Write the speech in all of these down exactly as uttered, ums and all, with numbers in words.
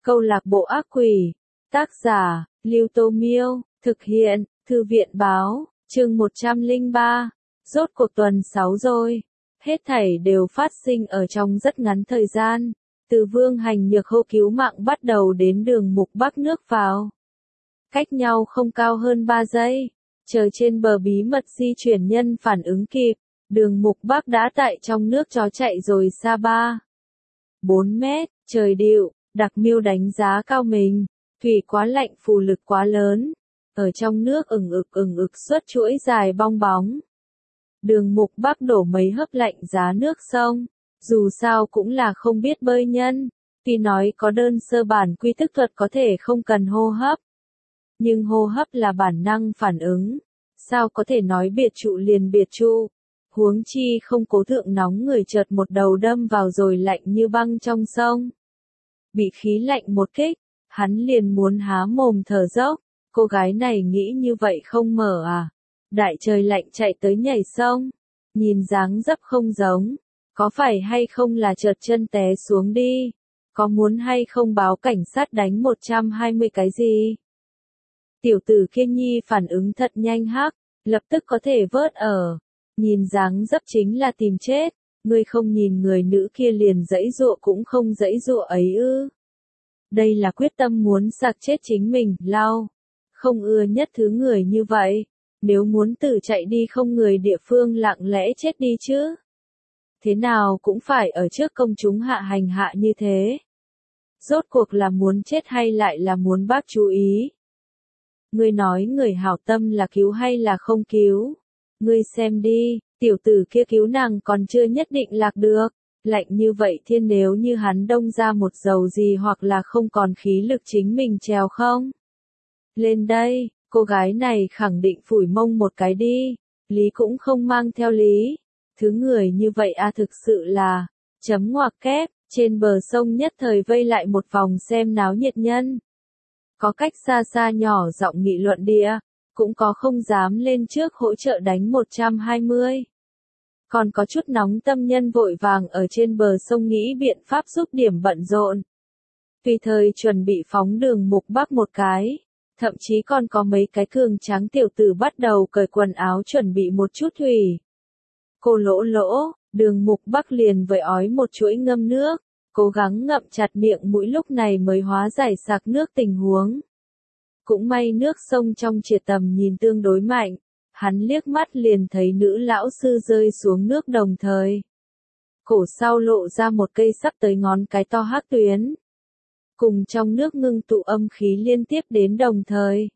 Câu lạc bộ ác quỷ. Tác giả, Lưu Tô Miêu. Thực hiện, Thư viện báo. Chương một trăm lẻ ba. Rốt cuộc tuần sáu rồi. Hết thảy đều phát sinh ở trong rất ngắn thời gian. Từ Vương Hành Nhược hô cứu mạng bắt đầu đến Đường Mục Bắc nước vào. Cách nhau không cao hơn ba giây. Chờ trên bờ bí mật di chuyển nhân phản ứng kịp. Đường Mục Bắc đã tại trong nước chó chạy rồi xa ba. bốn mét, trời điệu, Đặc Miêu đánh giá cao mình. Thủy quá lạnh, phù lực quá lớn. Ở trong nước ửng ực ửng ực xuất chuỗi dài bong bóng. Đường Mục Bắc đổ mấy hớp lạnh giá nước sông. Dù sao cũng là không biết bơi nhân. Tuy nói có đơn sơ bản quy thức thuật có thể không cần hô hấp. Nhưng hô hấp là bản năng phản ứng. Sao có thể nói biệt trụ liền biệt trụ. Huống chi không cố thượng nóng người chợt một đầu đâm vào rồi lạnh như băng trong sông. Bị khí lạnh một kích, hắn liền muốn há mồm thở dốc. Cô gái này nghĩ như vậy không mở à? Đại trời lạnh chạy tới nhảy sông. Nhìn dáng dấp không giống. Có phải hay không là trượt chân té xuống đi? Có muốn hay không báo cảnh sát đánh một trăm hai mươi cái gì? Tiểu tử kia nhi phản ứng thật nhanh hắc, lập tức có thể vớt ở. Nhìn dáng dấp chính là tìm chết. Ngươi không nhìn người nữ kia liền giãy giụa cũng không giãy giụa ấy ư? Đây là quyết tâm muốn sạc chết chính mình, lau. Không ưa nhất thứ người như vậy. Nếu muốn tự chạy đi không người địa phương lặng lẽ chết đi chứ. Thế nào cũng phải ở trước công chúng hạ hành hạ như thế. Rốt cuộc là muốn chết hay lại là muốn bác chú ý. Ngươi nói người hảo tâm là cứu hay là không cứu. Ngươi xem đi, tiểu tử kia cứu nàng còn chưa nhất định lạc được. Lạnh như vậy thiên nếu như hắn đông ra một dầu gì hoặc là không còn khí lực chính mình trèo không. Lên đây, cô gái này khẳng định phủi mông một cái đi. Lý cũng không mang theo lý. Thứ người như vậy a à, thực sự là, chấm ngoặc kép, trên bờ sông nhất thời vây lại một vòng xem náo nhiệt nhân. Có cách xa xa nhỏ giọng nghị luận địa, cũng có không dám lên trước hỗ trợ đánh một trăm hai mươi. Còn có chút nóng tâm nhân vội vàng ở trên bờ sông nghĩ biện pháp giúp điểm bận rộn. Tùy thời chuẩn bị phóng Đường Mục Bắc một cái. Thậm chí còn có mấy cái cường tráng tiểu tử bắt đầu cởi quần áo chuẩn bị một chút thủy. Cô lỗ lỗ, Đường Mục Bắc liền với ói một chuỗi ngâm nước, cố gắng ngậm chặt miệng mũi lúc này mới hóa giải sạc nước tình huống. Cũng may nước sông trong triệt tầm nhìn tương đối mạnh, hắn liếc mắt liền thấy nữ lão sư rơi xuống nước đồng thời. Cổ sau lộ ra một cây sắp tới ngón cái to hắc tuyến. Cùng trong nước ngưng tụ âm khí liên tiếp đến đồng thời.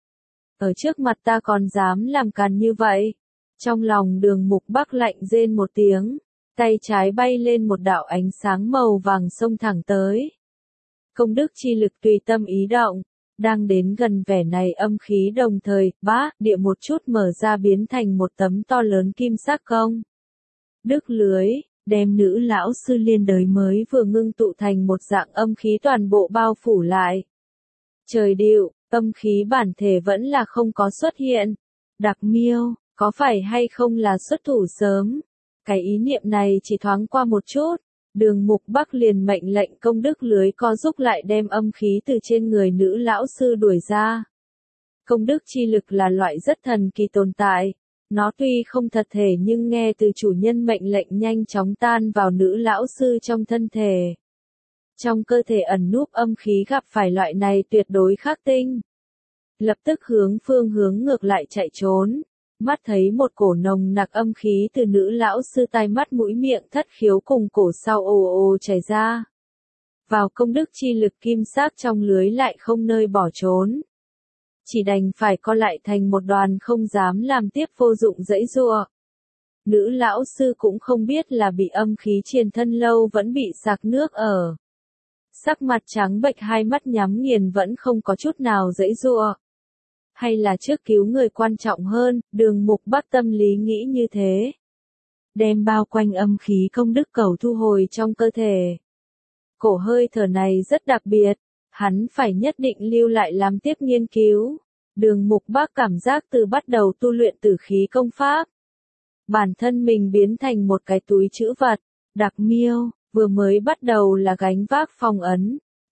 Ở trước mặt ta còn dám làm càn như vậy. Trong lòng Đường Mục Bắc lạnh rên một tiếng, tay trái bay lên một đạo ánh sáng màu vàng xông thẳng tới. Công đức chi lực tùy tâm ý động, đang đến gần vẻ này âm khí đồng thời, bá, địa một chút mở ra biến thành một tấm to lớn kim sắc công. Đức lưới, đem nữ lão sư liên đới mới vừa ngưng tụ thành một dạng âm khí toàn bộ bao phủ lại. Trời điệu, âm khí bản thể vẫn là không có xuất hiện. Đặc Miêu, có phải hay không là xuất thủ sớm? Cái ý niệm này chỉ thoáng qua một chút, Đường Mục Bắc liền mệnh lệnh công đức lưới co giúp lại đem âm khí từ trên người nữ lão sư đuổi ra. Công đức chi lực là loại rất thần kỳ tồn tại, nó tuy không thật thể nhưng nghe từ chủ nhân mệnh lệnh nhanh chóng tan vào nữ lão sư trong thân thể. Trong cơ thể ẩn núp âm khí gặp phải loại này tuyệt đối khắc tinh. Lập tức hướng phương hướng ngược lại chạy trốn. Mắt thấy một cổ nồng nặc âm khí từ nữ lão sư tai mắt mũi miệng thất khiếu cùng cổ sau ồ ồ chảy ra. Vào công đức chi lực kim sắc trong lưới lại không nơi bỏ trốn. Chỉ đành phải co lại thành một đoàn không dám làm tiếp vô dụng dãy giụa. Nữ lão sư cũng không biết là bị âm khí triền thân lâu vẫn bị sạc nước ở. Sắc mặt trắng bệch hai mắt nhắm nghiền vẫn không có chút nào dãy giụa. Hay là trước cứu người quan trọng hơn, Đường Mục Bắc tâm lý nghĩ như thế. Đem bao quanh âm khí công đức cầu thu hồi trong cơ thể. Cổ hơi thở này rất đặc biệt, hắn phải nhất định lưu lại làm tiếp nghiên cứu. Đường Mục Bắc cảm giác từ bắt đầu tu luyện tử khí công pháp. Bản thân mình biến thành một cái túi trữ vật, Đặc Miêu, vừa mới bắt đầu là gánh vác phong ấn.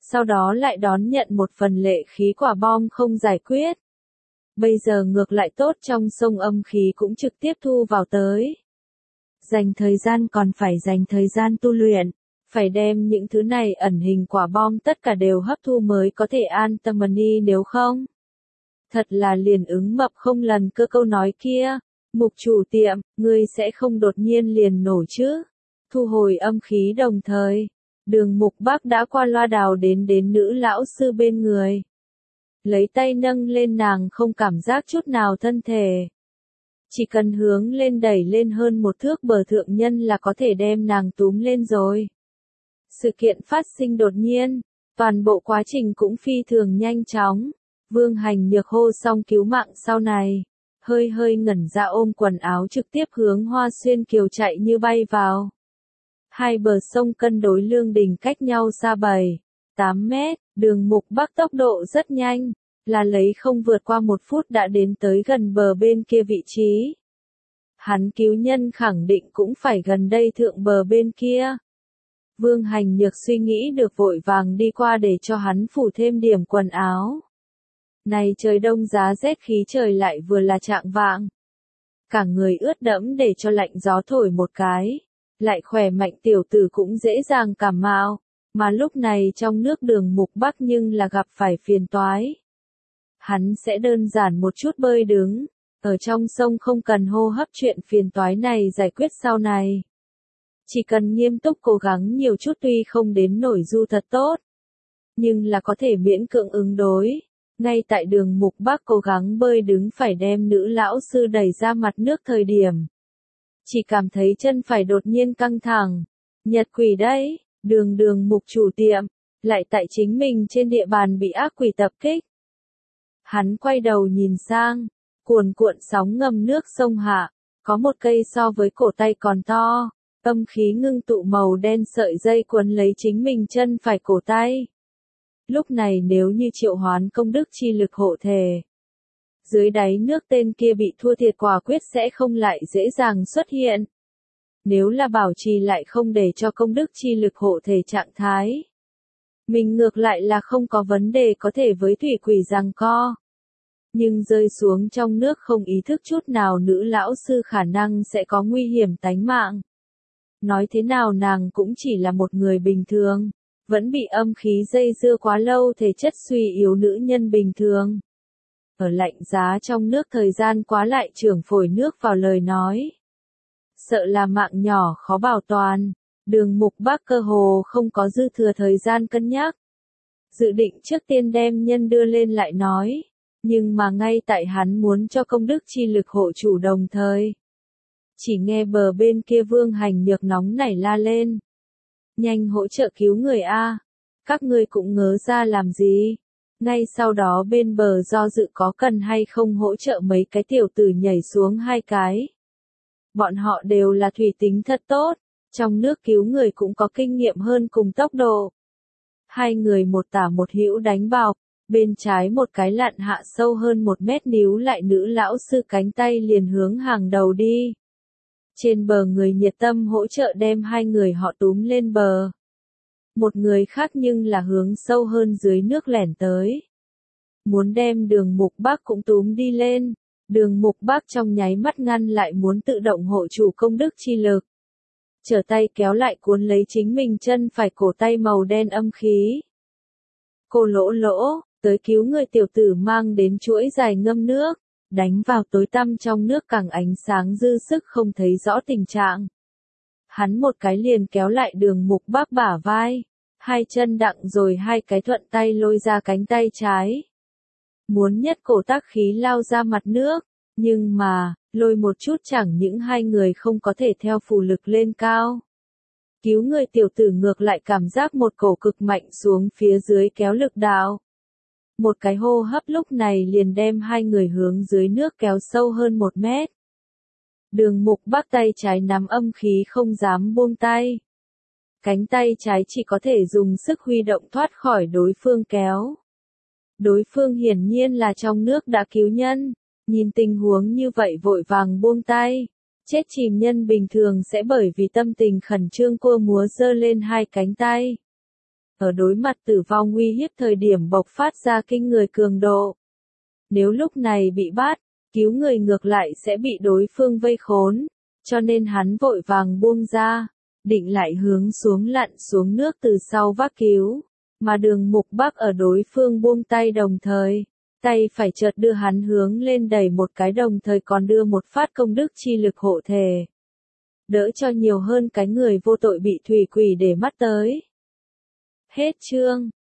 sau đó lại đón nhận một phần lệ khí quả bom không giải quyết. Bây giờ ngược lại tốt, trong sông âm khí cũng trực tiếp thu vào tới. Dành thời gian còn phải dành thời gian tu luyện, phải đem những thứ này ẩn hình quả bom tất cả đều hấp thu mới có thể an tâm đi, nếu không. Thật là liền ứng mập không lần cơ câu nói kia, Mục chủ tiệm, ngươi sẽ không đột nhiên liền nổ chứ. Thu hồi âm khí đồng thời, Đường Mục Bác đã qua loa đào đến đến nữ lão sư bên người. Lấy tay nâng lên nàng không cảm giác chút nào thân thể. Chỉ cần hướng lên đẩy lên hơn một thước bờ thượng nhân là có thể đem nàng túm lên rồi. Sự kiện phát sinh đột nhiên, toàn bộ quá trình cũng phi thường nhanh chóng. Vương Hành Nhược hô xong cứu mạng sau này, hơi hơi ngẩn ra ôm quần áo trực tiếp hướng Hoa Xuyên Kiều chạy như bay vào. Hai bờ sông cân đối lương đình cách nhau xa bảy, tám mét, Đường Mục Bắc tốc độ rất nhanh, là lấy không vượt qua một phút đã đến tới gần bờ bên kia vị trí. Hắn cứu nhân khẳng định cũng phải gần đây thượng bờ bên kia. Vương Hành Nhược suy nghĩ được vội vàng đi qua để cho hắn phủ thêm điểm quần áo. Này trời đông giá rét khí trời lại vừa là trạng vạng. Cả người ướt đẫm để cho lạnh gió thổi một cái. Lại khỏe mạnh tiểu tử cũng dễ dàng cảm mạo. Mà lúc này trong nước Đường Mục Bắc nhưng là gặp phải phiền toái. Hắn sẽ đơn giản một chút bơi đứng. Ở trong sông không cần hô hấp chuyện phiền toái này giải quyết sau này. Chỉ cần nghiêm túc cố gắng nhiều chút tuy không đến nổi du thật tốt. Nhưng là có thể miễn cưỡng ứng đối. Ngay tại Đường Mục Bắc cố gắng bơi đứng phải đem nữ lão sư đẩy ra mặt nước thời điểm. Chỉ cảm thấy chân phải đột nhiên căng thẳng. Nhật quỷ đấy, đường đường mục chủ tiệm, lại tại chính mình trên địa bàn bị ác quỷ tập kích. Hắn quay đầu nhìn sang, cuồn cuộn sóng ngầm nước sông hạ, có một cây so với cổ tay còn to, âm khí ngưng tụ màu đen sợi dây quấn lấy chính mình chân phải cổ tay. Lúc này nếu như triệu hoán công đức chi lực hộ thể, dưới đáy nước tên kia bị thua thiệt quả quyết sẽ không lại dễ dàng xuất hiện. Nếu là bảo trì lại không để cho công đức chi lực hộ thể trạng thái, mình ngược lại là không có vấn đề có thể với thủy quỷ giằng co. Nhưng rơi xuống trong nước không ý thức chút nào nữ lão sư khả năng sẽ có nguy hiểm tánh mạng. Nói thế nào nàng cũng chỉ là một người bình thường, vẫn bị âm khí dây dưa quá lâu thể chất suy yếu nữ nhân bình thường. Ở lạnh giá trong nước thời gian quá lại trưởng phổi nước vào lời nói. Sợ là mạng nhỏ khó bảo toàn, Đường Mục Bắc cơ hồ không có dư thừa thời gian cân nhắc. Dự định trước tiên đem nhân đưa lên lại nói, nhưng mà ngay tại hắn muốn cho công đức chi lực hộ chủ đồng thời. Chỉ nghe bờ bên kia Vương Hành Nhược nóng nảy la lên. Nhanh hỗ trợ cứu người A, các ngươi cũng ngớ ra làm gì. Ngay sau đó bên bờ do dự có cần hay không hỗ trợ mấy cái tiểu tử nhảy xuống hai cái. Bọn họ đều là thủy tính thật tốt, trong nước cứu người cũng có kinh nghiệm hơn cùng tốc độ. Hai người một tả một hữu đánh bọc, bên trái một cái lặn hạ sâu hơn một mét níu lại nữ lão sư cánh tay liền hướng hàng đầu đi. Trên bờ người nhiệt tâm hỗ trợ đem hai người họ túm lên bờ. Một người khác nhưng là hướng sâu hơn dưới nước lẻn tới. Muốn đem Đường Mục Bắc cũng túm đi lên. Đường Mục Bắc trong nháy mắt ngăn lại muốn tự động hộ chủ công đức chi lực. Trở tay kéo lại cuốn lấy chính mình chân phải cổ tay màu đen âm khí. Cô lỗ lỗ, tới cứu người tiểu tử mang đến chuỗi dài ngâm nước, đánh vào tối tăm trong nước càng ánh sáng dư sức không thấy rõ tình trạng. Hắn một cái liền kéo lại Đường Mục Bắc bả vai, hai chân đặng rồi hai cái thuận tay lôi ra cánh tay trái. Muốn nhất cổ tác khí lao ra mặt nước, nhưng mà, lôi một chút chẳng những hai người không có thể theo phù lực lên cao. Cứu người tiểu tử ngược lại cảm giác một cổ cực mạnh xuống phía dưới kéo lực đạo. Một cái hô hấp lúc này liền đem hai người hướng dưới nước kéo sâu hơn một mét. Đường Mục Bắc tay trái nắm âm khí không dám buông tay. Cánh tay trái chỉ có thể dùng sức huy động thoát khỏi đối phương kéo. Đối phương hiển nhiên là trong nước đã cứu nhân, nhìn tình huống như vậy vội vàng buông tay. Chết chìm nhân bình thường sẽ bởi vì tâm tình khẩn trương cua múa giơ lên hai cánh tay. ở đối mặt tử vong nguy hiếp thời điểm bộc phát ra kinh người cường độ. Nếu lúc này bị bắt, cứu người ngược lại sẽ bị đối phương vây khốn, cho nên hắn vội vàng buông ra, định lại hướng xuống lặn xuống nước từ sau vác cứu, mà Đường Mục Bắc ở đối phương buông tay đồng thời, tay phải chợt đưa hắn hướng lên đẩy một cái đồng thời còn đưa một phát công đức chi lực hộ thể. Đỡ cho nhiều hơn cái người vô tội bị thủy quỷ để mắt tới. Hết chương.